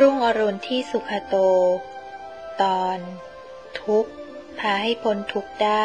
รุ่งอรุณที่สุขโตตอนทุกข์พาให้พ้นทุกข์ได้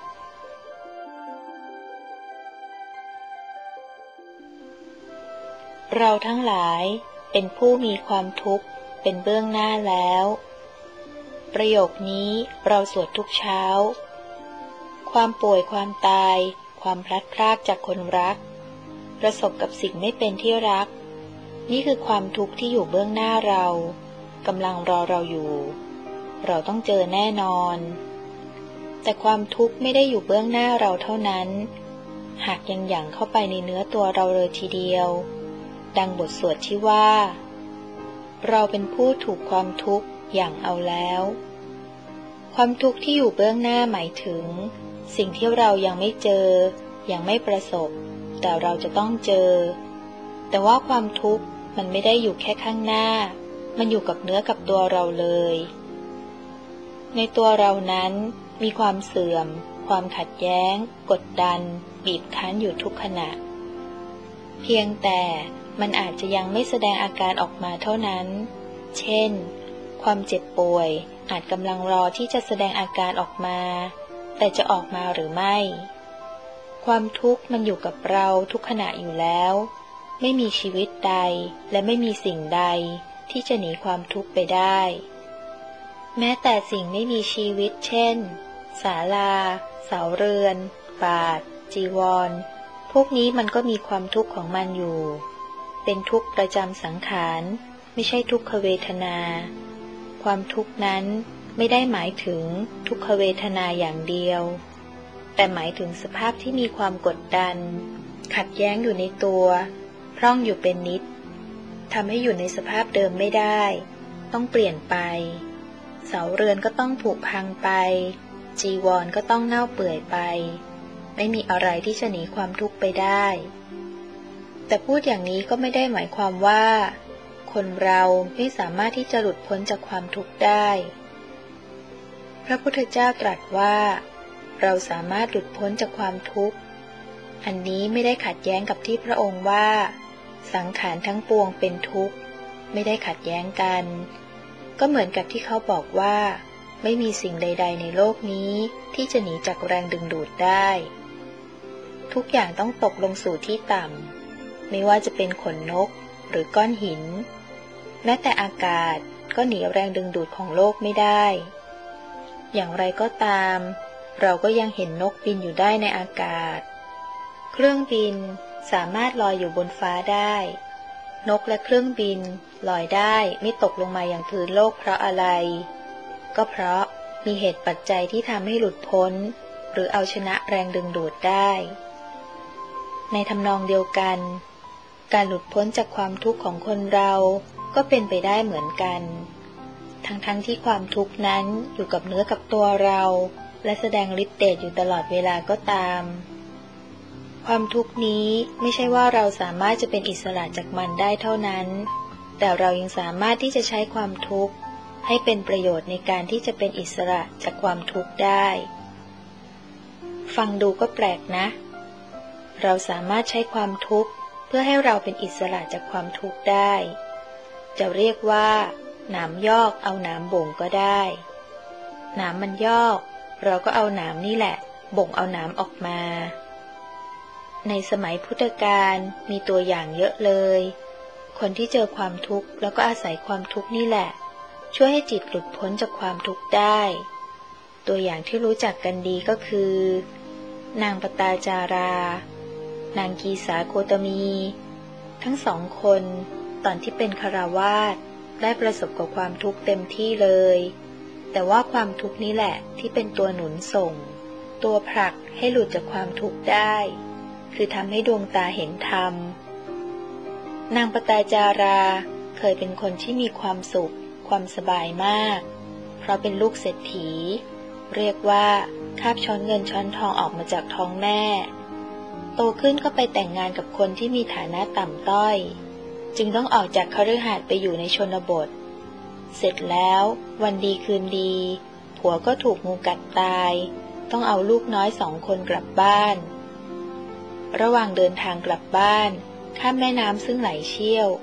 เราทั้งหลายเป็นผู้มีความทุกข์เป็นเบื้องหน้าแล้วประโยคนี้เราสวดทุกเช้าความป่วยความตายความพลัดพรากจากคนรักประสบกับสิ่งไม่เป็นที่รักนี่คือความทุกข์ที่อยู่เบื้องหน้าเรากำลังรอเราอยู่เราต้องเจอแน่นอนแต่ความทุกข์ไม่ได้อยู่เบื้องหน้าเราเท่านั้นหากยังหยั่งเข้าไปในเนื้อตัวเราเลยทีเดียวดังบทสวดที่ว่าเราเป็นผู้ถูกความทุกข์หยั่งเอาแล้วความทุกข์ที่อยู่เบื้องหน้าหมายถึงสิ่งที่เรายังไม่เจอยังไม่ประสบแต่เราจะต้องเจอแต่ว่าความทุกข์มันไม่ได้อยู่แค่ข้างหน้ามันอยู่กับเนื้อกับตัวเราเลยในตัวเรานั้นมีความเสื่อมความขัดแย้งกดดันบีบคั้นอยู่ทุกขณะเพียงแต่มันอาจจะยังไม่แสดงอาการออกมาเท่านั้นเช่นความเจ็บป่วยอาจกำลังรอที่จะแสดงอาการออกมาแต่จะออกมาหรือไม่ความทุกข์มันอยู่กับเราทุกขณะอยู่แล้วไม่มีชีวิตใดและไม่มีสิ่งใดที่จะหนีความทุกข์ไปได้แม้แต่สิ่งไม่มีชีวิตเช่นศาลาเสาเรือนบาทจีวรพวกนี้มันก็มีความทุกข์ของมันอยู่เป็นทุกข์ประจำสังขารไม่ใช่ทุกขเวทนาความทุกข์นั้นไม่ได้หมายถึงทุกขเวทนาอย่างเดียวแต่หมายถึงสภาพที่มีความกดดันขัดแย้งอยู่ในตัวพร่องอยู่เป็นนิดทำให้อยู่ในสภาพเดิมไม่ได้ต้องเปลี่ยนไปเสาเรือนก็ต้องผุพังไปจีวรก็ต้องเน่าเปื่อยไปไม่มีอะไรที่จะหนีความทุกข์ไปได้แต่พูดอย่างนี้ก็ไม่ได้หมายความว่าคนเราไม่สามารถที่จะหลุดพ้นจากความทุกข์ได้พระพุทธเจ้าตรัสว่าเราสามารถหลุดพ้นจากความทุกข์อันนี้ไม่ได้ขัดแย้งกับที่พระองค์ว่าสังขารทั้งปวงเป็นทุกข์ไม่ได้ขัดแย้งกันก็เหมือนกับที่เขาบอกว่าไม่มีสิ่งใดๆในโลกนี้ที่จะหนีจากแรงดึงดูดได้ทุกอย่างต้องตกลงสู่ที่ต่ำไม่ว่าจะเป็นขนนกหรือก้อนหินแม้แต่อากาศก็หนีแรงดึงดูดของโลกไม่ได้อย่างไรก็ตามเราก็ยังเห็นนกบินอยู่ได้ในอากาศเครื่องบินสามารถลอยอยู่บนฟ้าได้นกและเครื่องบินลอยได้ไม่ตกลงมาอย่างพื้นโลกเพราะอะไรก็เพราะมีเหตุปัจจัยที่ทำให้หลุดพ้นหรือเอาชนะแรงดึงดูดได้ในทำนองเดียวกันการหลุดพ้นจากความทุกข์ของคนเราก็เป็นไปได้เหมือนกันทั้งที่ความทุกข์นั้นอยู่กับเนื้อกับตัวเราและแสดงฤทธิ์เดชอยู่ตลอดเวลาก็ตามความทุกข์นี้ไม่ใช่ว่าเราสามารถจะเป็นอิสระจากมันได้เท่านั้นแต่เรายังสามารถที่จะใช้ความทุกข์ให้เป็นประโยชน์ในการที่จะเป็นอิสระจากความทุกข์ได้ฟังดูก็แปลกนะเราสามารถใช้ความทุกข์เพื่อให้เราเป็นอิสระจากความทุกข์ได้จะเรียกว่าหนามยอกเอาหนามบ่งก็ได้หนามมันยอกเราก็เอาหนามนี่แหละบ่งเอาหนามออกมาในสมัยพุทธกาลมีตัวอย่างเยอะเลยคนที่เจอความทุกข์แล้วก็อาศัยความทุกข์นี่แหละช่วยให้จิตหลุดพ้นจากความทุกข์ได้ตัวอย่างที่รู้จักกันดีก็คือนางปตาจารานางกีสาโคตมีทั้งสองคนตอนที่เป็นฆราวาสได้ประสบกับความทุกข์เต็มที่เลยแต่ว่าความทุกข์นี้แหละที่เป็นตัวหนุนส่งตัวผลักให้หลุดจากความทุกข์ได้คือทำให้ดวงตาเห็นธรรมนางปตาจาราเคยเป็นคนที่มีความสุขความสบายมากเพราะเป็นลูกเศรษฐีเรียกว่าคาบช้อนเงินช้อนทองออกมาจากท้องแม่โตขึ้นก็ไปแต่งงานกับคนที่มีฐานะต่ำต้อยจึงต้องออกจากคฤหาสน์ไปอยู่ในชนบทเสร็จแล้ววันดีคืนดีผัวก็ถูกงูกัดตายต้องเอาลูกน้อย2 คนกลับบ้านระหว่างเดินทางกลับบ้านข้ามแม่น้ำซึ่งไหลเชี่ยว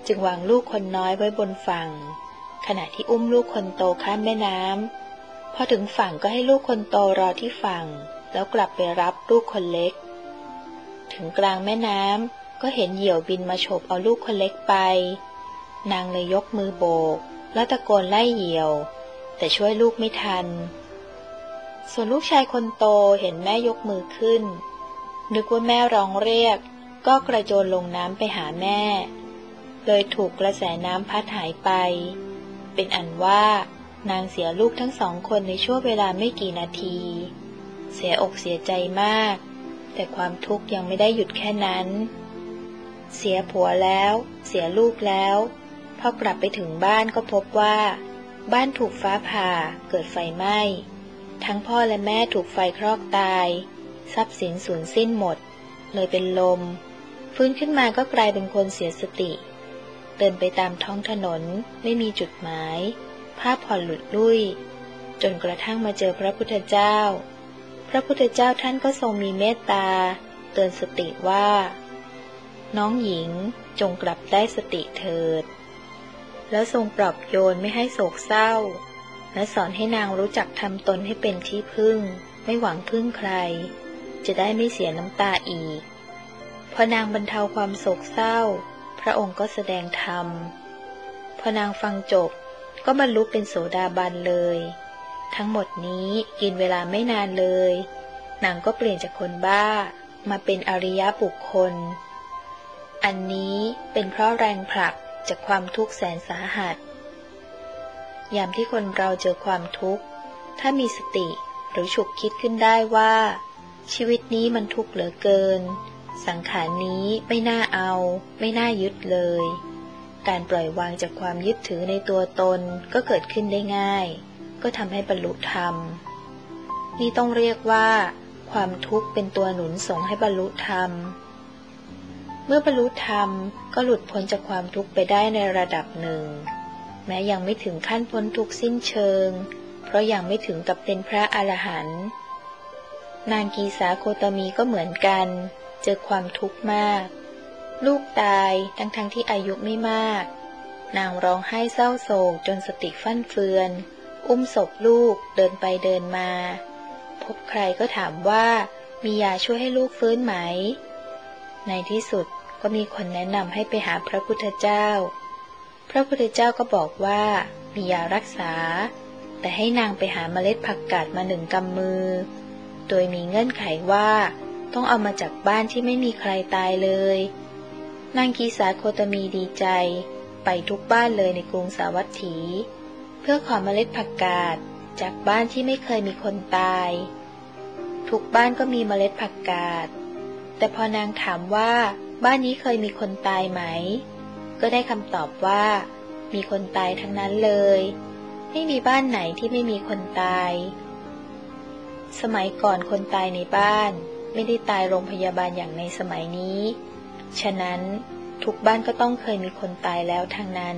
จึงวางลูกคนน้อยไว้บนฝั่งขณะที่อุ้มลูกคนโตข้ามแม่น้ำพอถึงฝั่งก็ให้ลูกคนโตรอที่ฝั่งแล้วกลับไปรับลูกคนเล็กถึงกลางแม่น้ำก็เห็นเหยี่ยวบินมาฉกเอาลูกคนเล็กไปนางเลยยกมือโบกแล้วตะโกนไล่เหยี่ยวแต่ช่วยลูกไม่ทันส่วนลูกชายคนโตเห็นแม่ยกมือขึ้นนึกว่าแม่ร้องเรียกก็กระโจนลงน้ำไปหาแม่เลยถูกกระแสน้ำพัดหายไปเป็นอันว่านางเสียลูกทั้งสองคนในช่วงเวลาไม่กี่นาทีเสียอกเสียใจมากแต่ความทุกข์ยังไม่ได้หยุดแค่นั้นเสียผัวแล้วเสียลูกแล้วพอกลับไปถึงบ้านก็พบว่าบ้านถูกฟ้าผ่าเกิดไฟไหม้ทั้งพ่อและแม่ถูกไฟคลอกตายทรัพย์สินสูญสิ้นหมดเลยเป็นลมฟื้นขึ้นมาก็กลายเป็นคนเสียสติเดินไปตามท้องถนนไม่มีจุดหมายภาพผ่อนหลุดลุ่ยจนกระทั่งมาเจอพระพุทธเจ้าพระพุทธเจ้าท่านก็ทรงมีเมตตาเตือนสติว่าน้องหญิงจงกลับได้สติเถิดแล้วทรงปลอบโยนไม่ให้โศกเศร้าและสอนให้นางรู้จักทำตนให้เป็นที่พึ่งไม่หวังพึ่งใครจะได้ไม่เสียน้ำตาอีกพอนางบรรเทาความโศกเศร้าพระองค์ก็แสดงธรรมพอนางฟังจบก็บรรลุเป็นโสดาบันเลยทั้งหมดนี้กินเวลาไม่นานเลยนางก็เปลี่ยนจากคนบ้ามาเป็นอริยบุคคลอันนี้เป็นเพราะแรงผลักจากความทุกข์แสนสาหัสยามที่คนเราเจอความทุกข์ถ้ามีสติหรือฉุกคิดขึ้นได้ว่าชีวิตนี้มันทุกข์เหลือเกินสังขารนี้ไม่น่าเอาไม่น่ายึดเลยการปล่อยวางจากความยึดถือในตัวตนก็เกิดขึ้นได้ง่ายก็ทำให้บรรลุธรรมนี่ต้องเรียกว่าความทุกข์เป็นตัวหนุนส่งให้บรรลุธรรมเมื่อบรรลุธรรมก็หลุดพ้นจากความทุกข์ไปได้ในระดับหนึ่งแม้ยังไม่ถึงขั้นพ้นทุกข์สิ้นเชิงเพราะยังไม่ถึงกับเป็นพระอรหันต์นางกีสาโคตมีก็เหมือนกันเจอความทุกข์มากลูกตายทั้งที่อายุไม่มากนางร้องไห้เศร้าโศกจนสติฟั่นเฟือนอุ้มศพลูกเดินไปเดินมาพบใครก็ถามว่ามียาช่วยให้ลูกฟื้นไหมในที่สุดก็มีคนแนะนำให้ไปหาพระพุทธเจ้าพระพุทธเจ้าก็บอกว่ามียารักษาแต่ให้นางไปหาเมล็ดผักกาดมา1 กำมือโดยมีเงื่อนไขว่าต้องเอามาจากบ้านที่ไม่มีใครตายเลยนางกีสาโคตมีดีใจไปทุกบ้านเลยในกรุงสาวัตถีเพื่อขอเมล็ดผักกาดจากบ้านที่ไม่เคยมีคนตายทุกบ้านก็มีเมล็ดผักกาดแต่พอนางถามว่าบ้านนี้เคยมีคนตายไหมก็ได้คำตอบว่ามีคนตายทั้งนั้นเลยไม่มีบ้านไหนที่ไม่มีคนตายสมัยก่อนคนตายในบ้านไม่ได้ตายโรงพยาบาลอย่างในสมัยนี้ฉะนั้นทุกบ้านก็ต้องเคยมีคนตายแล้วทั้งนั้น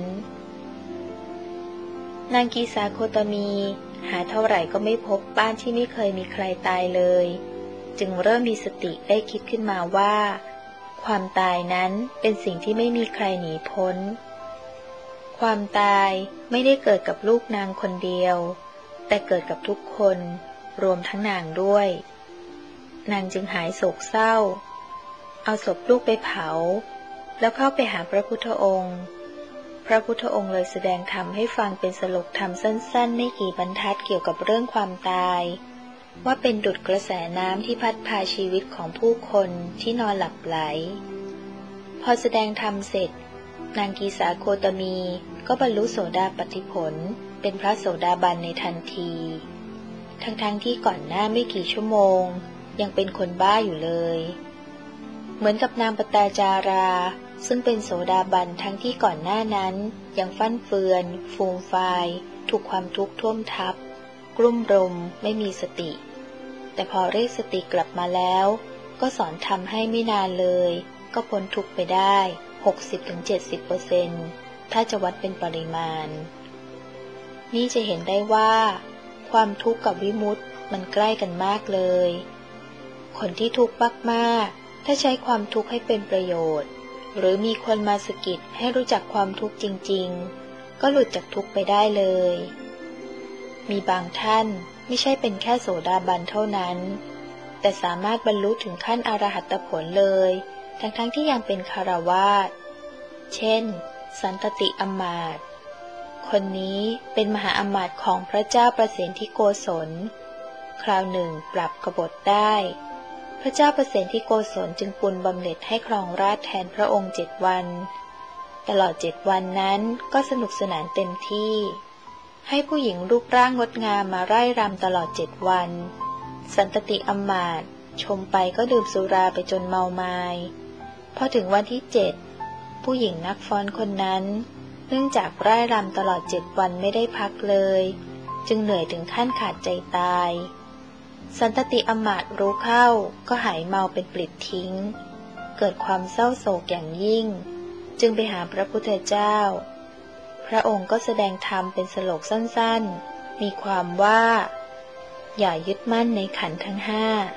นางกีสาโคตมีหาเท่าไหร่ก็ไม่พบบ้านที่ไม่เคยมีใครตายเลยจึงเริ่มมีสติได้คิดขึ้นมาว่าความตายนั้นเป็นสิ่งที่ไม่มีใครหนีพ้นความตายไม่ได้เกิดกับลูกนางคนเดียวแต่เกิดกับทุกคนรวมทั้งนางด้วยนางจึงหายโศกเศร้าเอาศพลูกไปเผาแล้วเข้าไปหาพระพุทธองค์พระพุทธองค์เลยแสดงธรรมให้ฟังเป็นสรุปธรรมสั้นๆไม่กี่บรรทัดเกี่ยวกับเรื่องความตายว่าเป็นดุจกระแสน้ำที่พัดพาชีวิตของผู้คนที่นอนหลับไหลพอแสดงธรรมเสร็จนางกีสาโคตมีก็บรรลุโสดาปัตติผลเป็นพระโสดาบันในทันทีทั้งที่ก่อนหน้าไม่กี่ชั่วโมงยังเป็นคนบ้าอยู่เลยเหมือนกับนางปตาจาราซึ่งเป็นโสดาบันทั้งที่ก่อนหน้านั้นยังฟั่นเฟือนฟูมฟายถูกความทุกข์ท่วมทับกลุ่มรุมไม่มีสติแต่พอเรียกสติกลับมาแล้วก็สอนทำให้ไม่นานเลยก็พ้นทุกข์ไปได้ 60-70% ถ้าจะวัดเป็นปริมาณนี่จะเห็นได้ว่าความทุกข์กับวิมุตติมันใกล้กันมากเลยคนที่ทุกข์มากๆถ้าใช้ความทุกข์ให้เป็นประโยชน์หรือมีคนมาสะกิดให้รู้จักความทุกข์จริงๆก็หลุดจากทุกข์ไปได้เลยมีบางท่านไม่ใช่เป็นแค่โสดาบันเท่านั้นแต่สามารถบรรลุถึงขั้นอรหัตผลเลยทั้งที่ยังเป็นคฤหัสถ์เช่นสันตติอมาตย์คนนี้เป็นมหาอมาตย์ของพระเจ้าประเสนทิโกศลคราวหนึ่งปรับกบฏได้พระเจ้าประเสนทิโกศลจึงปุณบำเหน็จให้ครองราชย์แทนพระองค์7 วันตลอด7 วันนั้นก็สนุกสนานเต็มที่ให้ผู้หญิงรูปร่างงดงามมาไร่รำตลอด7 วันสันตติอมาตย์ชมไปก็ดื่มสุราไปจนเมามายพอถึงวันที่7ผู้หญิงนักฟ้อนคนนั้นเนื่องจากไร่รำตลอด7 วันไม่ได้พักเลยจึงเหนื่อยถึงขั้นขาดใจตายสันตติอมาตย์รู้เข้าก็หายเมาเป็นปลิดทิ้งเกิดความเศร้าโศกอย่างยิ่งจึงไปหาพระพุทธเจ้าพระองค์ก็แสดงธรรมเป็นสโลกสั้นๆมีความว่าอย่ายึดมั่นในขันธ์ทั้ง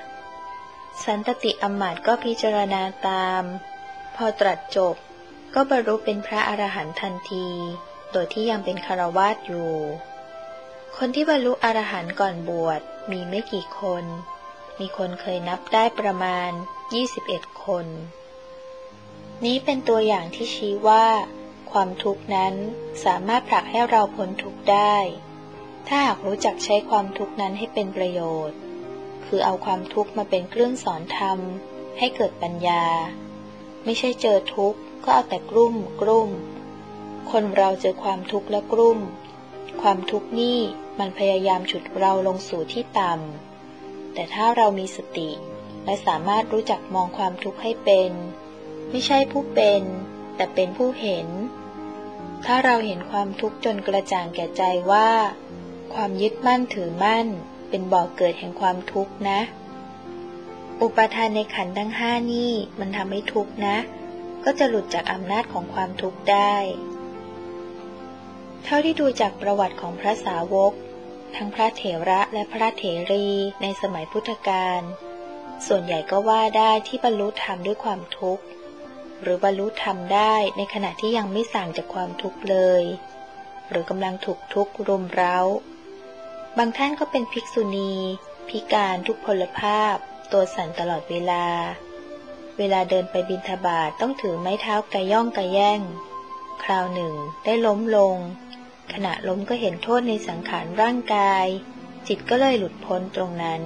5สันตติอมาตย์ก็พิจารณาตามพอตรัสจบก็บรรลุเป็นพระอรหันต์ทันทีโดยที่ยังเป็นคฤหัสถ์อยู่คนที่บรรลุอรหันต์ก่อนบวชมีไม่กี่คนมีคนเคยนับได้ประมาณ21 คนนี้เป็นตัวอย่างที่ชี้ว่าความทุกข์นั้นสามารถผลักให้เราพ้นทุกข์ได้ถ้าหากรู้จักใช้ความทุกข์นั้นให้เป็นประโยชน์คือเอาความทุกข์มาเป็นเครื่องสอนธรรมให้เกิดปัญญาไม่ใช่เจอทุกข์ก็เอาแต่กลุ้มคนเราเจอความทุกข์แล้วกลุ้มความทุกข์นี่มันพยายามฉุดเราลงสู่ที่ต่ำแต่ถ้าเรามีสติและสามารถรู้จักมองความทุกข์ให้เป็นไม่ใช่ผู้เป็นแต่เป็นผู้เห็นถ้าเราเห็นความทุกข์จนกระจ่างแก่ใจว่าความยึดมั่นถือมั่นเป็นบ่อเกิดแห่งความทุกข์นะอุปาทานในขันธ์ทั้ง5นี่มันทำให้ทุกข์นะก็จะหลุดจากอำนาจของความทุกข์ได้เท่าที่ดูจากประวัติของพระสาวกทั้งพระเถระและพระเถรีในสมัยพุทธกาลส่วนใหญ่ก็ว่าได้ที่บรรลุธรรมด้วยความทุกข์หรือบรรลุธรรมได้ในขณะที่ยังไม่ส่างจากความทุกข์เลยหรือกำลังถูกทุกข์รุมเร้าบางท่านก็เป็นภิกษุณีพิการทุกพลภาพตัวสั่นตลอดเวลาเดินไปบิณฑบาตต้องถือไม้เท้ากระย่องกระแย่งคราวหนึ่งได้ล้มลงขณะล้มก็เห็นโทษในสังขารร่างกายจิตก็เลยหลุดพ้นตรงนั้น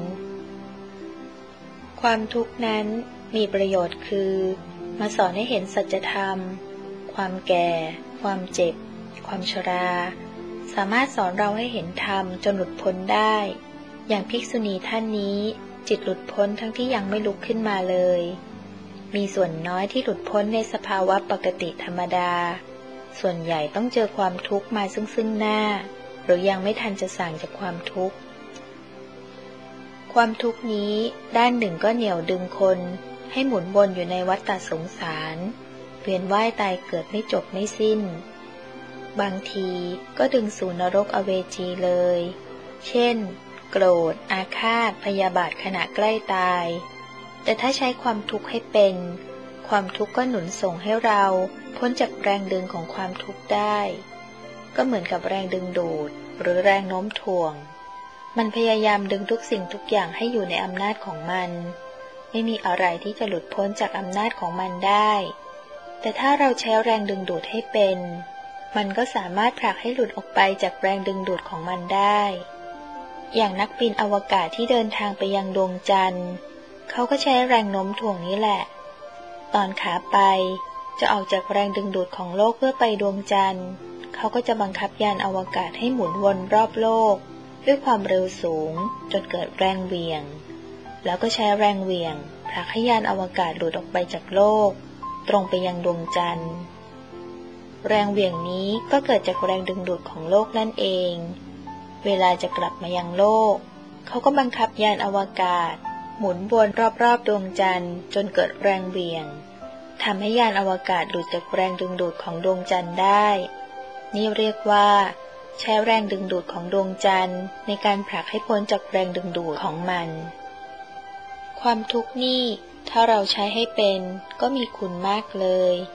ความทุกข์นั้นมีประโยชน์คือมาสอนให้เห็นสัจธรรมความแก่ความเจ็บความชราสามารถสอนเราให้เห็นธรรมจนหลุดพ้นได้อย่างภิกษุณีท่านนี้จิตหลุดพ้นทั้งที่ยังไม่ลุกขึ้นมาเลยมีส่วนน้อยที่หลุดพ้นในสภาวะปกติธรรมดาส่วนใหญ่ต้องเจอความทุกข์มาซึ่งหน้าหรือยังไม่ทันจะส่างจากความทุกข์ความทุกข์นี้ด้านหนึ่งก็เหนี่ยวดึงคนให้หมุนวนอยู่ในวัฏฏสงสารเวียนว่ายตายเกิดไม่จบไม่สิ้นบางทีก็ดึงสู่นรกอเวจีเลยเช่นโกรธอาฆาตพยาบาทขณะใกล้ตายแต่ถ้าใช้ความทุกข์ให้เป็นความทุกข์ก็หนุนส่งให้เราพ้นจากแรงดึงของความทุกข์ได้ก็เหมือนกับแรงดึงดูดหรือแรงโน้มถ่วงมันพยายามดึงทุกสิ่งทุกอย่างให้อยู่ในอำนาจของมันไม่มีอะไรที่จะหลุดพ้นจากอำนาจของมันได้แต่ถ้าเราใช้แรงดึงดูดให้เป็นมันก็สามารถผลักให้หลุดออกไปจากแรงดึงดูดของมันได้อย่างนักบินอวกาศที่เดินทางไปยังดวงจันทร์เขาก็ใช้แรงโน้มถ่วงนี้แหละตอนขาไปจะออกจากแรงดึงดูดของโลกเพื่อไปดวงจันทร์เขาก็จะบังคับยานอวกาศให้หมุนวนรอบโลกด้วยความเร็วสูงจนเกิดแรงเหวี่ยงแล้วก็ใช้แรงเหวี่ยงผลักให้ยานอวกาศหลุดออกไปจากโลกตรงไปยังดวงจันทร์แรงเหวี่ยงนี้ก็เกิดจากแรงดึงดูดของโลกนั่นเองเวลาจะกลับมายังโลกเขาก็บังคับยานอวกาศหมุนวนรอบๆดวงจันทร์จนเกิดแรงเหวี่ยงทำให้ยานอวกาศหลุดจากแรงดึงดูดของดวงจันทร์ได้นี่เรียกว่าใช้แรงดึงดูดของดวงจันทร์ในการผลักให้พ้นจากแรงดึงดูดของมันความทุกข์นี่ถ้าเราใช้ให้เป็นก็มีคุณมากเลย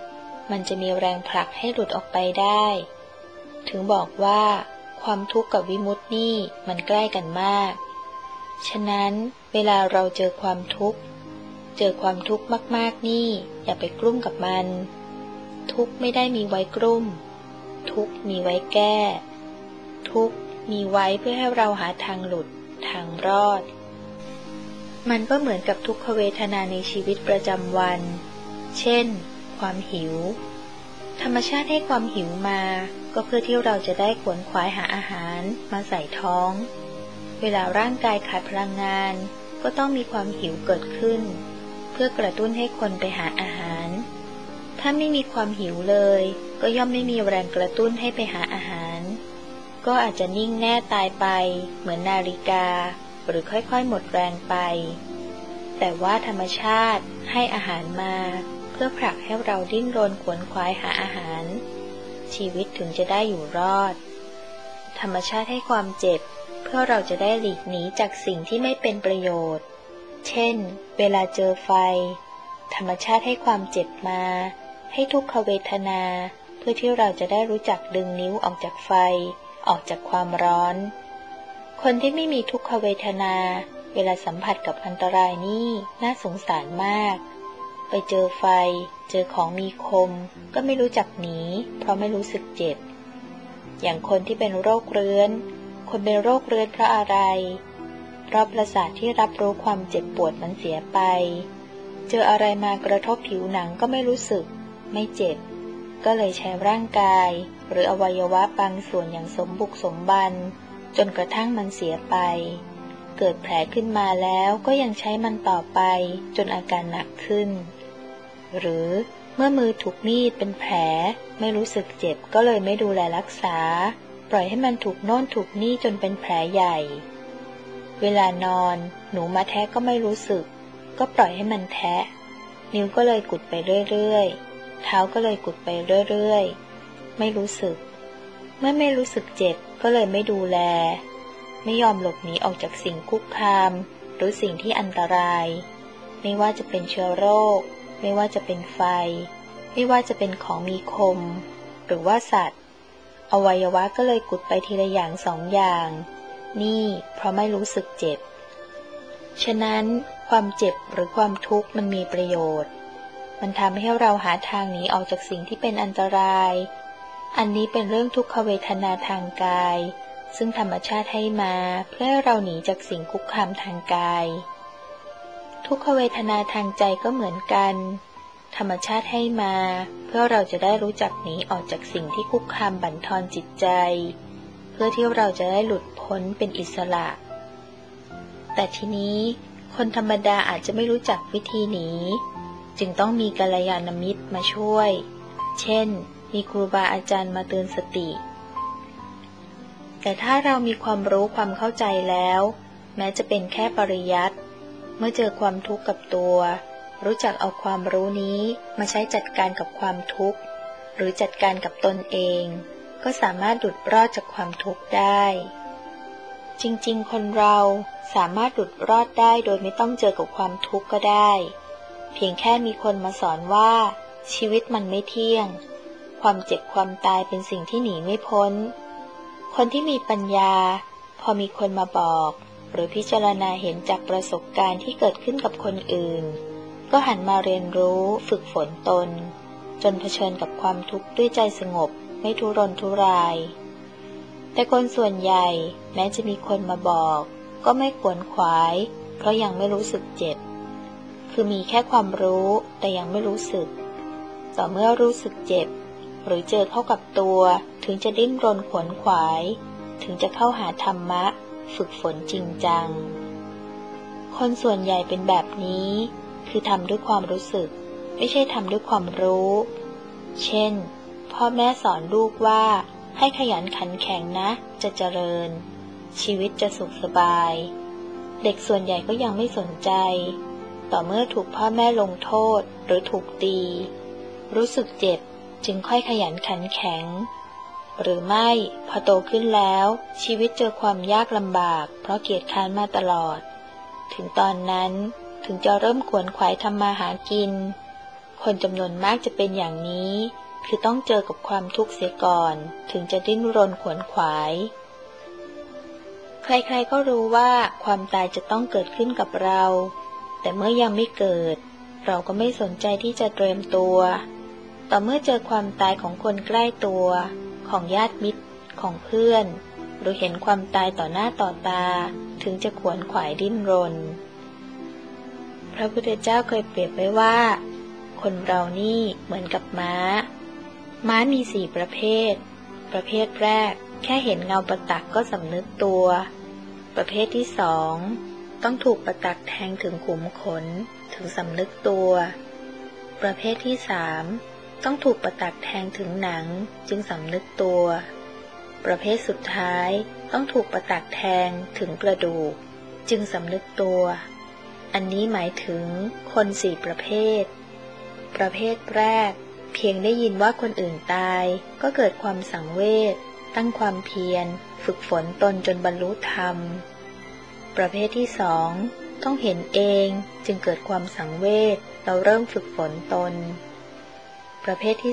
มันจะมีแรงผลักให้หลุดออกไปได้ถึงบอกว่าความทุกข์กับวิมุตตินี่มันใกล้กันมากฉะนั้นเวลาเราเจอความทุกข์มากๆนี่อย่าไปกลุ้มกับมันทุกข์ไม่ได้มีไว้กลุ้มทุกข์มีไว้แก้ทุกข์มีไว้เพื่อให้เราหาทางหลุดทางรอดมันก็เหมือนกับทุกขเวทนาในชีวิตประจำวันเช่นความหิวธรรมชาติให้ความหิวมาก็เพื่อที่เราจะได้ขวนขวายหาอาหารมาใส่ท้องเวลาร่างกายขาดพลังงานก็ต้องมีความหิวเกิดขึ้นเพื่อกระตุ้นให้คนไปหาอาหารถ้าไม่มีความหิวเลยก็ย่อมไม่มีแรงกระตุ้นให้ไปหาอาหารก็อาจจะนิ่งแน่ตายไปเหมือนนาฬิกาหรือค่อยๆหมดแรงไปแต่ว่าธรรมชาติให้อาหารมาเพื่อผลักให้เราดิ้นรนขวนขวายหาอาหารชีวิตถึงจะได้อยู่รอดธรรมชาติให้ความเจ็บเพื่อเราจะได้หลีกหนีจากสิ่งที่ไม่เป็นประโยชน์เช่นเวลาเจอไฟธรรมชาติให้ความเจ็บมาให้ทุกขเวทนาเพื่อที่เราจะได้รู้จักดึงนิ้วออกจากไฟออกจากความร้อนคนที่ไม่มีทุกขเวทนาเวลาสัมผัสกับอันตรายนี่น่าสงสารมากไปเจอไฟเจอของมีคมก็ไม่รู้จักหนีเพราะไม่รู้สึกเจ็บอย่างคนที่เป็นโรคเรื้อนคนเป็นโรคเรื้อนเพราะอะไรเพราะประสาทที่รับรู้ความเจ็บปวดมันเสียไปเจออะไรมากระทบผิวหนังก็ไม่รู้สึกไม่เจ็บก็เลยใช้ร่างกายหรืออวัยวะบางส่วนอย่างสมบุกสมบันจนกระทั่งมันเสียไปเกิดแผลขึ้นมาแล้วก็ยังใช้มันต่อไปจนอาการหนักขึ้นหรือเมื่อมือถูกมีดเป็นแผลไม่รู้สึกเจ็บก็เลยไม่ดูแลรักษาปล่อยให้มันถูกโน่นถูกนี่จนเป็นแผลใหญ่เวลานอนหนูมาแทะก็ไม่รู้สึกก็ปล่อยให้มันแทะนิ้วก็เลยกุดไปเรื่อยๆเท้าก็เลยกุดไปเรื่อยๆไม่รู้สึกเมื่อไม่รู้สึกเจ็บก็เลยไม่ดูแลไม่ยอมหลบหนีออกจากสิ่งคุกคามหรือสิ่งที่อันตรายไม่ว่าจะเป็นเชื้อโรคไม่ว่าจะเป็นไฟไม่ว่าจะเป็นของมีคมหรือว่าสัตว์อวัยวะก็เลยกุดไปทีละอย่างสองอย่างนี่เพราะไม่รู้สึกเจ็บฉะนั้นความเจ็บหรือความทุกข์มันมีประโยชน์มันทำให้เราหาทางหนีออกจากสิ่งที่เป็นอันตรายอันนี้เป็นเรื่องทุกขเวทนาทางกายซึ่งธรรมชาติให้มาเพื่อให้เราหนีจากสิ่งคุกคามทางกายทุกขเวทนาทางใจก็เหมือนกันธรรมชาติให้มาเพื่อเราจะได้รู้จักหนีออกจากสิ่งที่คุกคามบั่นทอนจิตใจเพื่อที่เราจะได้หลุดพ้นเป็นอิสระแต่ทีนี้คนธรรมดาอาจจะไม่รู้จักวิธีหนีจึงต้องมีกัลยาณมิตรมาช่วยเช่นมีครูบาอาจารย์มาเตือนสติแต่ถ้าเรามีความรู้ความเข้าใจแล้วแม้จะเป็นแค่ปริยัติเมื่อเจอความทุกข์กับตัวรู้จักเอาความรู้นี้มาใช้จัดการกับความทุกข์หรือจัดการกับตนเองก็สามารถหลุดรอดจากความทุกข์ได้จริงๆคนเราสามารถหลุดรอดได้โดยไม่ต้องเจอกับความทุกข์ก็ได้เพียงแค่มีคนมาสอนว่าชีวิตมันไม่เที่ยงความเจ็บความตายเป็นสิ่งที่หนีไม่พ้นคนที่มีปัญญาพอมีคนมาบอกหรือพิจารณาเห็นจากประสบการณ์ที่เกิดขึ้นกับคนอื่นก็หันมาเรียนรู้ฝึกฝนตนจนเผชิญกับความทุกข์ด้วยใจสงบไม่ทุรนทุรายแต่คนส่วนใหญ่แม้จะมีคนมาบอกก็ไม่ขวนขวายเพราะยังไม่รู้สึกเจ็บคือมีแค่ความรู้แต่ยังไม่รู้สึกต่อเมื่อรู้สึกเจ็บหรือเจอเข้ากับตัวถึงจะดิ้นรนขวนขวายถึงจะเข้าหาธรรมะฝึกฝนจริงจังคนส่วนใหญ่เป็นแบบนี้คือทำด้วยความรู้สึกไม่ใช่ทำด้วยความรู้เช่นพ่อแม่สอนลูกว่าให้ขยันขันแข็งนะจะเจริญชีวิตจะสุขสบายเด็กส่วนใหญ่ก็ยังไม่สนใจต่อเมื่อถูกพ่อแม่ลงโทษหรือถูกตีรู้สึกเจ็บจึงค่อยขยันขันแข็งหรือไม่พอโตขึ้นแล้วชีวิตเจอความยากลำบากเพราะเกียจคร้านมาตลอดถึงตอนนั้นถึงจะเริ่มขวนขวายทำมาหากินคนจำนวนมากจะเป็นอย่างนี้คือต้องเจอกับความทุกข์เสียก่อนถึงจะดิ้นรนขวนขวายใครๆก็รู้ว่าความตายจะต้องเกิดขึ้นกับเราแต่เมื่อยังไม่เกิดเราก็ไม่สนใจที่จะเตรียมตัวต่อเมื่อเจอความตายของคนใกล้ตัวของญาติมิตรของเพื่อนหรือเห็นความตายต่อหน้าต่อตาถึงจะขวนขวายดิ้นรนพระพุทธเจ้าเคยเปรียบไว้ว่าคนเรานี่เหมือนกับม้ามี4ประเภทประเภทแรกแค่เห็นเงาประตักก็สำนึกตัวประเภทที่2ต้องถูกประตักแทงถึงขุมขนถึงสำนึกตัวประเภทที่3ต้องถูกประตักแทงถึงหนังจึงสำนึกตัวประเภทสุดท้ายต้องถูกประตักแทงถึงกระดูกจึงสำนึกตัวอันนี้หมายถึงคน4ประเภทประเภทแรกเพียงได้ยินว่าคนอื่นตายก็เกิดความสังเวชตั้งความเพียรฝึกฝนตนจนบรรลุธรรมประเภทที่2ต้องเห็นเองจึงเกิดความสังเวชเราเริ่มฝึกฝนตนประเภทที่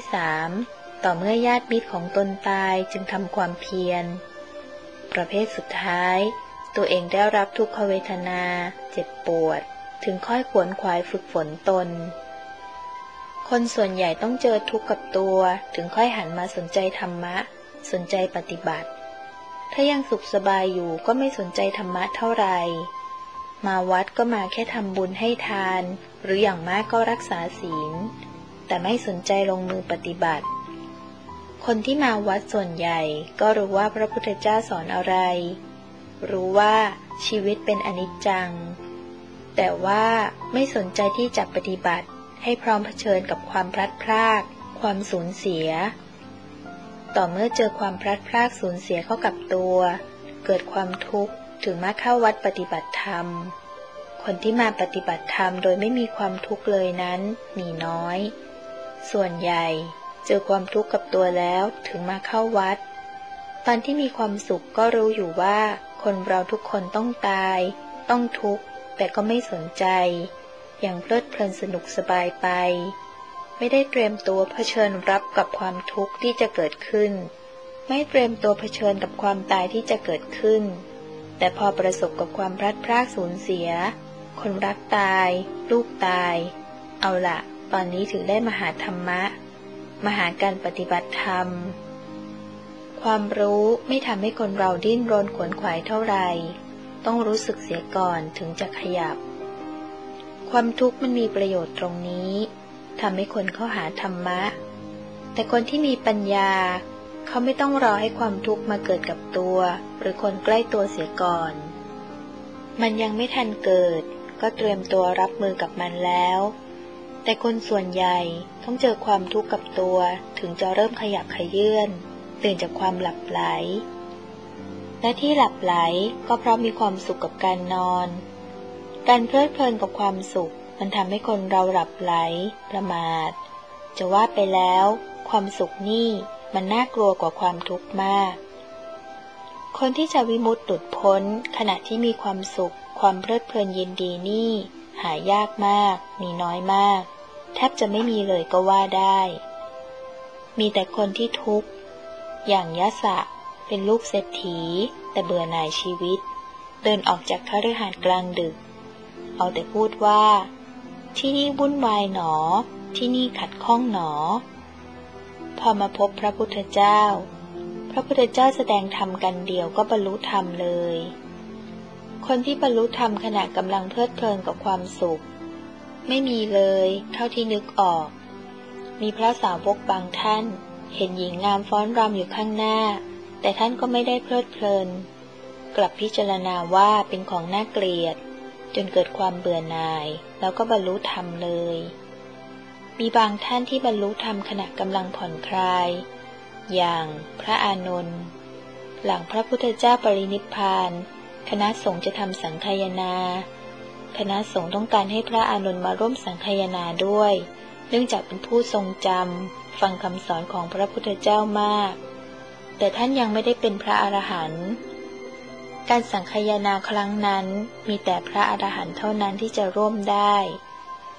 3ต่อเมื่อญาติมิตรของตนตายจึงทำความเพียรประเภทสุดท้ายตัวเองได้รับทุกขเวทนาเจ็บปวดถึงค่อยขวนขวายฝึกฝนตนคนส่วนใหญ่ต้องเจอทุกข์กับตัวถึงค่อยหันมาสนใจธรรมะสนใจปฏิบัติถ้ายังสุขสบายอยู่ก็ไม่สนใจธรรมะเท่าไหร่มาวัดก็มาแค่ทำบุญให้ทานหรืออย่างมากก็รักษาศีลแต่ไม่สนใจลงมือปฏิบัติคนที่มาวัดส่วนใหญ่ก็รู้ว่าพระพุทธเจ้าสอนอะไรรู้ว่าชีวิตเป็นอนิจจังแต่ว่าไม่สนใจที่จะปฏิบัติให้พร้อมเผชิญกับความพลัดพรากความสูญเสียต่อเมื่อเจอความพลัดพรากสูญเสียเข้ากับตัวเกิดความทุกข์ถึงมาเข้าวัดปฏิบัติธรรมคนที่มาปฏิบัติธรรมโดยไม่มีความทุกข์เลยนั้นมีน้อยส่วนใหญ่เจอความทุกข์กับตัวแล้วถึงมาเข้าวัดตอนที่มีความสุขก็รู้อยู่ว่าคนเราทุกคนต้องตายต้องทุกข์แต่ก็ไม่สนใจอย่างเพลิดเพลินสนุกสบายไปไม่ได้เตรียมตัวเผชิญรับกับความทุกข์ที่จะเกิดขึ้นไม่เตรียมตัวเผชิญกับความตายที่จะเกิดขึ้นแต่พอประสบกับความพลัดพรากสูญเสียคนรักตายลูกตายเอาล่ะตอนนี้ถึงได้มาหาธรรมะมาหาการปฏิบัติธรรมความรู้ไม่ทำให้คนเราดิ้นรนขวนขวายเท่าไหร่ต้องรู้สึกเสียก่อนถึงจะขยับความทุกข์มันมีประโยชน์ตรงนี้ทำให้คนเข้าหาธรรมะแต่คนที่มีปัญญาเขาไม่ต้องรอให้ความทุกข์มาเกิดกับตัวหรือคนใกล้ตัวเสียก่อนมันยังไม่ทันเกิดก็เตรียมตัวรับมือกับมันแล้วแต่คนส่วนใหญ่ต้องเจอความทุกข์กับตัวถึงจะเริ่มขยับขยื่นตื่นจากความหลับไหลและที่หลับไหลก็เพราะมีความสุขกับการนอนการเพลิดเพลินกับความสุขมันทำให้คนเราหลับไหลประมาทจะว่าไปแล้วความสุขนี่มันน่ากลัวกว่าความทุกข์มากคนที่จะวิมุตติหลุดพ้นขณะที่มีความสุขความเพลิดเพลินยินดีนี่หายากมากมีน้อยมากแทบจะไม่มีเลยก็ว่าได้มีแต่คนที่ทุกข์อย่างยะสะเป็นลูกเศรษฐีแต่เบื่อหน่ายชีวิตเดินออกจากคฤหาสน์กลางดึกเอาแต่พูดว่าที่นี่วุ่นวายหนอที่นี่ขัดข้องหนอพอมาพบพระพุทธเจ้าพระพุทธเจ้าแสดงธรรมกันเดียวก็บรรลุธรรมเลยคนที่บรรลุธรรมขณะกำลังเพลิดเพลินกับความสุขไม่มีเลยเท่าที่นึกออกมีพระสาวกบางท่านเห็นหญิงงามฟ้อนรำอยู่ข้างหน้าแต่ท่านก็ไม่ได้เพลิดเพลินกลับพิจารณาว่าเป็นของน่าเกลียดจนเกิดความเบื่อหน่ายแล้วก็บรรลุธรรมเลยมีบางท่านที่บรรลุธรรมขณะกำลังผ่อนคลายอย่างพระอานนท์หลังพระพุทธเจ้าปรินิพพานคณะสงฆ์จะทำสังฆายนาคณะสงฆ์ต้องการให้พระอานนท์มาร่วมสังฆายนาด้วยเนื่องจากเป็นผู้ทรงจำฟังคำสอนของพระพุทธเจ้ามากแต่ท่านยังไม่ได้เป็นพระอรหันต์การสังฆายนาครั้งนั้นมีแต่พระอรหันต์เท่านั้นที่จะร่วมได้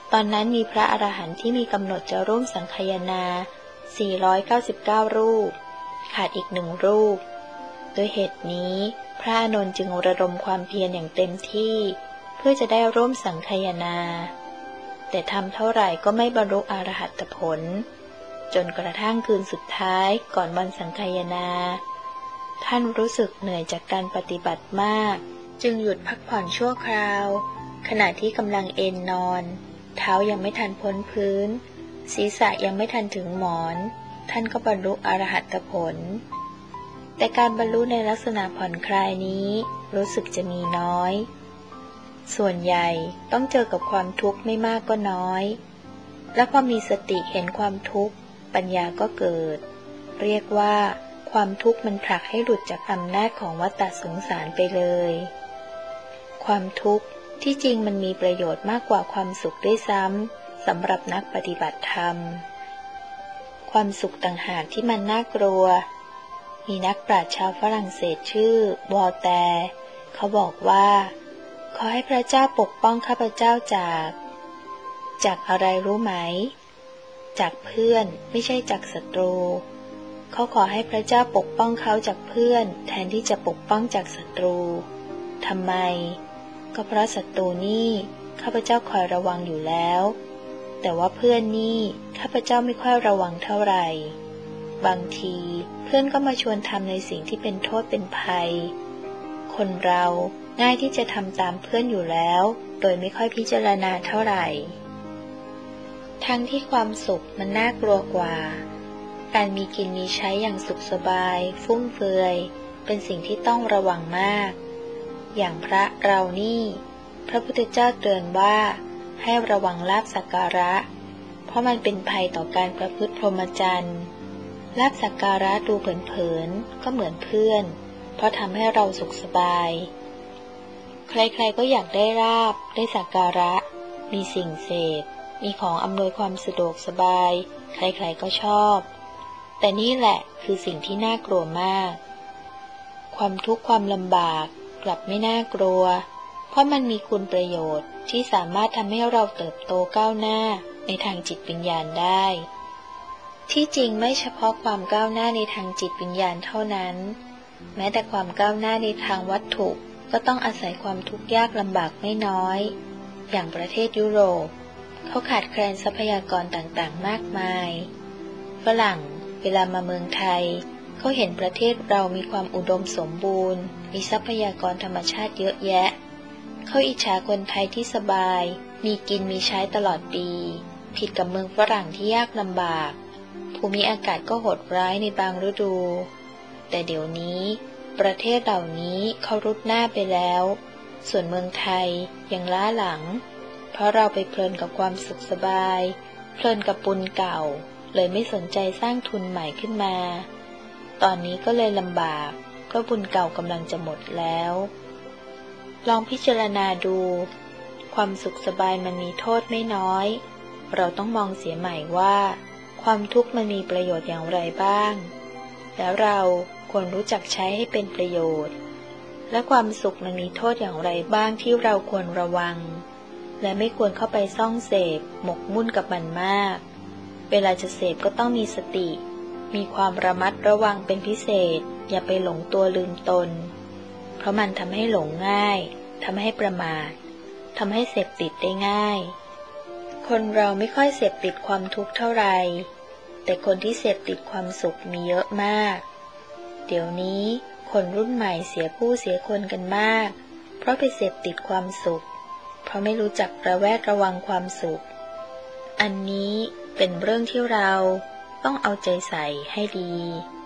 ตอนนั้นมีพระอรหันต์ที่มีกำหนดจะร่วมสังฆายนา499รูปขาดอีก1รูปด้วยเหตุนี้พระอานนท์จึงระดมความเพียรอย่างเต็มที่เพื่อจะได้ร่วมสังฆายนาแต่ทำเท่าไหร่ก็ไม่บรรลุอรหัตผลจนกระทั่งคืนสุดท้ายก่อนวันสังฆายนาท่านรู้สึกเหนื่อยจากการปฏิบัติมากจึงหยุดพักผ่อนชั่วคราวขณะที่กำลังเอนนอนเท้ายังไม่ทันพ้นพื้นศีรษะยังไม่ทันถึงหมอนท่านก็บรรลุอรหัตผลแต่การบรรลุในลักษณะผ่อนคลายนี้รู้สึกจะมีน้อยส่วนใหญ่ต้องเจอกับความทุกข์ไม่มากก็น้อยและพอมีสติเห็นความทุกข์ปัญญาก็เกิดเรียกว่าความทุกข์มันผลักให้หลุดจากอำนาจของวัฏสงสารไปเลยความทุกข์ที่จริงมันมีประโยชน์มากกว่าความสุขด้วยซ้ำสำหรับนักปฏิบัติธรรมความสุขต่างหากที่มันน่ากลัวมีนักปราชญ์ชาวฝรั่งเศสชื่อวอลแตร์เขาบอกว่าขอให้พระเจ้าปกป้องข้าพเจ้าจากอะไรรู้ไหมจากเพื่อนไม่ใช่จากศัตรูเขาขอให้พระเจ้าปกป้องเขาจากเพื่อนแทนที่จะปกป้องจากศัตรูทำไมก็เพราะศัตรูนี่ข้าพเจ้าคอยระวังอยู่แล้วแต่ว่าเพื่อนนี่ข้าพเจ้าไม่ค่อยระวังเท่าไหร่บางทีเพื่อนก็มาชวนทำในสิ่งที่เป็นโทษเป็นภัยคนเราง่ายที่จะทำตามเพื่อนอยู่แล้วโดยไม่ค่อยพิจารณาเท่าไหร่ทั้งที่ความสุขมันน่ากลัวกว่าการมีกินมีใช้อย่างสุขสบายฟุ่มเฟือยเป็นสิ่งที่ต้องระวังมากอย่างพระเรานี่พระพุทธเจ้าเตือนว่าให้ระวังลาภสักการะเพราะมันเป็นภัยต่อการประพฤติพรหมจรรย์ลาภสักการะดูเผินๆก็เหมือนเพื่อนเพราะทำให้เราสุขสบายใครๆก็อยากได้ลาภได้สักการะมีสิ่งเสพมีของอำนวยความสะดวกสบายใครๆก็ชอบแต่นี่แหละคือสิ่งที่น่ากลัวมากความทุกข์ความลำบากกลับไม่น่ากลัวเพราะมันมีคุณประโยชน์ที่สามารถทำให้เราเติบโตก้าวหน้าในทางจิตวิญญาณได้ที่จริงไม่เฉพาะความก้าวหน้าในทางจิตวิญญาณเท่านั้นแม้แต่ความก้าวหน้าในทางวัตถุก็ต้องอาศัยความทุกข์ยากลำบากไม่น้อยอย่างประเทศยุโรปเขาขาดแคลนทรัพยากรต่างๆมากมายฝรั่งเวลามาเมืองไทยเขาเห็นประเทศเรามีความอุดมสมบูรณ์มีทรัพยากรธรรมชาติเยอะแยะเขาอิจฉาคนไทยที่สบายมีกินมีใช้ตลอดปีผิดกับเมืองฝรั่งที่ยากลำบากภูมิอากาศก็โหดร้ายในบางฤดูแต่เดี๋ยวนี้ประเทศเหล่านี้เขารุดหน้าไปแล้วส่วนเมืองไทยยังล้าหลังเพราะเราไปเพลินกับความสุขสบายเพลินกับบุญเก่าเลยไม่สนใจสร้างทุนใหม่ขึ้นมาตอนนี้ก็เลยลำบากเพราะบุญเก่ากำลังจะหมดแล้วลองพิจารณาดูความสุขสบายมันมีโทษไม่น้อยเราต้องมองเสียใหม่ว่าความทุกข์มันมีประโยชน์อย่างไรบ้างแล้วเราควรรู้จักใช้ให้เป็นประโยชน์และความสุขมันมีโทษอย่างไรบ้างที่เราควรระวังและไม่ควรเข้าไปซ่องเสพหมกมุ่นกับมันมากเวลาจะเสพก็ต้องมีสติมีความระมัดระวังเป็นพิเศษอย่าไปหลงตัวลืมตนเพราะมันทำให้หลงง่ายทำให้ประมาททำให้เสพติดได้ง่ายคนเราไม่ค่อยเสพติดความทุกข์เท่าไหร่แต่คนที่เสพติดความสุขมีเยอะมากเดี๋ยวนี้คนรุ่นใหม่เสียผู้เสียคนกันมากเพราะไปเสพติดความสุขเพราะไม่รู้จักระแวดระวังความสุขอันนี้เป็นเรื่องที่เราต้องเอาใจใส่ให้ดี